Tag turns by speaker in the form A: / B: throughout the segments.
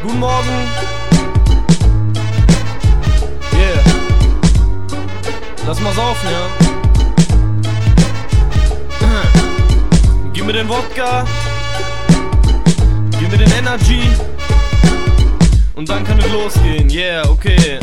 A: Guten Morgen. Yeah. Lass mal saufen, ja. Gib mir den Wodka. Gib mir den Energy. Und dann kann es losgehen. Yeah, okay.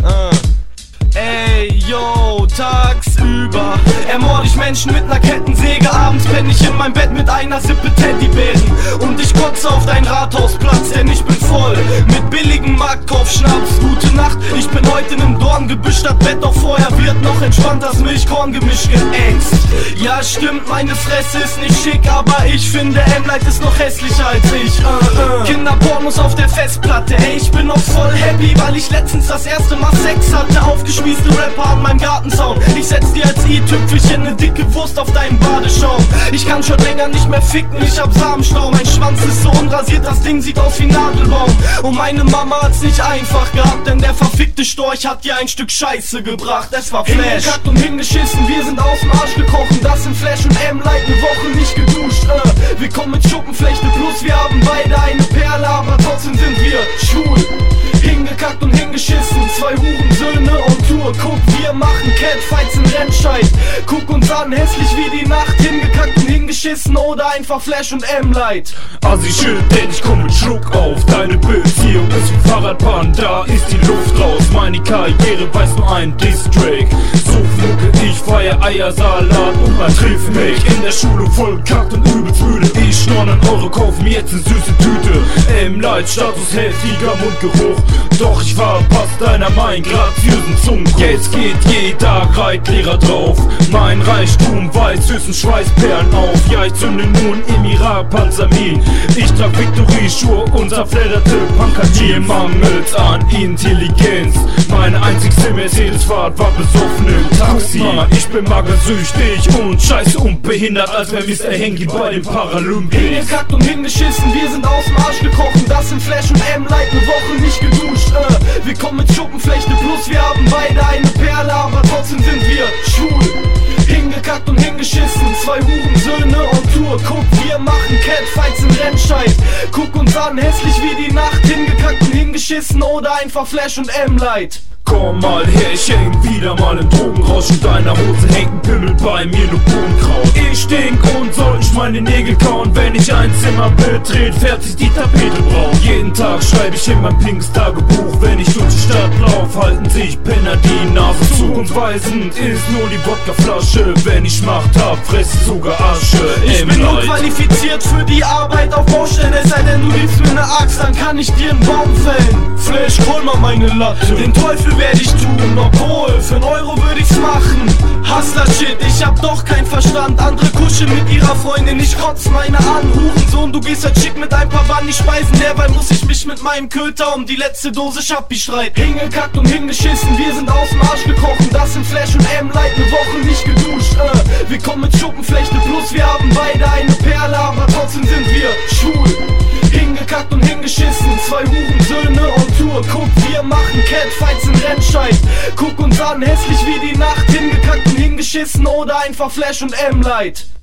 A: Ey, yo, tagsüber ermord ich Menschen mit ner Kettensäge. Abends penn ich in meinem Bett mit einer Sippe Teddybären. Und ich kotze auf deinen Rathausplatz, denn ich bin voll mit billigen Marktkaufschnaps. Gute Nacht, ich bin heute in einem Dorngebüsch statt Bett. Doch vorher wird noch entspannt das Milchkorngemisch geängst. Ja stimmt, meine Fresse ist nicht schick, aber ich finde M-Light ist noch hässlicher als ich. Kinderpornos auf der Festplatte. Ey, ich bin noch voll happy, weil ich letztens das erste Mal Sex hatte. Aufgespießte Rapper an meinem Gartenzaun. Ich setz dir als i-Tüpfelchen ne dicke Wurst auf deinen Badeschaum. Ich kann schon länger nicht mehr ficken, ich hab Samenstau. Mein Schwanz ist so unrasiert, das Ding sieht aus wie Nadelbaum. Und meine Mama hat's nicht einfach gehabt, denn der verfickte Storch hat dir ein Stück Scheiße gebracht. Es war Flash. Hingekackt und hingeschissen, wir sind aus'm Arsch gekrochen. Das sind Flash und M-Light, ne Woche nicht geduscht. Wir kommen mit Schuppenflechte plus, wir haben beide eine Perle, aber trotzdem sind wir schwul. Hingekackt und hingeschissen, zwei Hurensöhne und Tour. Guck, wir machen Catfights in Rennscheid. Guck uns an, hässlich wie die Nacht. Hingekackt und hingeschissen oder einfach Flash und M-Light.
B: Assi shit, denn ich komm mit Schluck auf. Deine Beziehung ist wie Fahrradbahn, da ist die Luft raus. Meine Karriere weiß nur ein Diss-Track. So flucke ich, feier Eiersalat und man trifft mich. In der Schule voll kackt und übelst müde. Ich 9 € kauf mir jetzt ne süße Tüte. M-Light, Status heftiger Mundgeruch. Doch ich verpass deiner mein graziösen Zungenkuss. Jetzt geht jeder Reitlehrer drauf. Mein Reichtum weist süßen Schweißperlen auf. Ja, ich zünde nun im Irak Panzermin. Ich trag Victory-Schuhe und zerfledderte Punker-Jeans. Mir mangelt's an Intelligenz. Meine einzigste Mercedes-Fahrt war besoffen im Taxi. Ich bin magersüchtig und scheiße unbehindert, als wär Mr. Hengi bei den Paralympics.
A: Hingekackt und hingeschissen, wir sind aus'm Arsch gekrochen. Das sind Flash und M-Light, ne Woche nicht geduscht. Wir kommen mit Schuppenflechte plus, wir haben beide eine Perle, aber trotzdem sind wir schwul. Hingekackt und hingeschissen, zwei Hurensöhne und Tour. Guck, wir machen Catfights in Rennscheid. Guck uns an, hässlich wie die Nacht. Hingekackt und hingeschissen oder einfach Flash und M-Light.
B: Komm mal her, ich häng wieder mal im Drogenrausch. In deiner Hose hängt ein Pimmel, bei mir nur Bohnenkraut. Ich stink und soll nicht meine Nägel kauen. Wenn ich ein Zimmer betrete, färbt sich die Tapete braun. Jeden Tag schreibe ich in mein pinkes Tagebuch. Wenn ich durch die Stadt lauf, halten sich Penner die Nase zu. Zukunftsweisend ist nur die Wodkaflasche. Wenn ich Macht hab, fress ich sogar Asche.
A: Ich bin nur qualifiziert für die Arbeit auf Baustellen. Es sei denn, du gibst mir ne Axt, dann kann ich dir einen Baum fällen. Flash, hol mal meine Latte. Den Teufel werd ich tun, obwohl für 1 € würd ich's machen. Hustler Shit, ich hab doch kein Verstand. Andere kuscheln mit ihrer Freundin, ich kotz meine an. Hurensohn, du gehst halt schick mit ein paar Bunny speisen. Derweil muss ich mich mit meinem Köter um die letzte Dose Schappi streiten. Hingekackt und hingeschissen, wir sind aus'm Arsch gekrochen. Das sind Flash und M-Light, ne Woche nicht geduscht. Wir kommen mit Schuppenflechte plus, wir haben beide eine Perle, aber trotzdem sind wir schwul. Hingekackt und hingeschissen, zwei Hurensöhne und Tour. Guck, wir machen Catfights in Rennscheid. Guck uns an, hässlich wie die Nacht. Hingekackt und hingeschissen oder einfach Flash und M-Light.